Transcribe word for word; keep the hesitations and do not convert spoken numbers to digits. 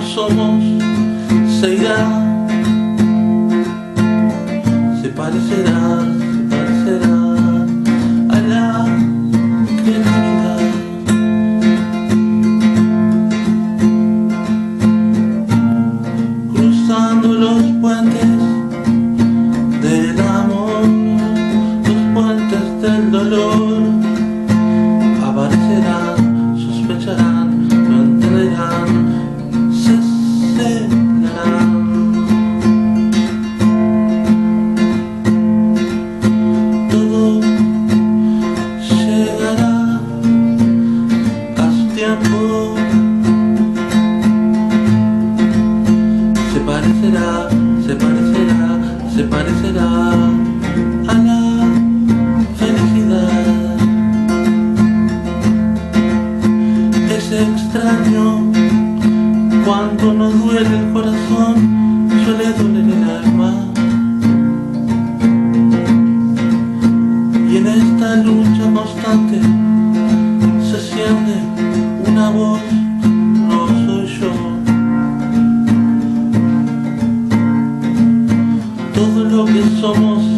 somos se irá, se parecerá, se parecerá a la creatividad. Cruzando los puentes del amor, los puentes del dolor, aparecerán, sospecharán, no entenderán, se celarán. Todo llegará a su tiempo, se parecerá, se parecerá, se parecerá a la felicidad. Es extraño cuando nos duele el corazón, suele doler el alma. Y en esta lucha constante se siente una voz, no soy yo. Todo lo que somos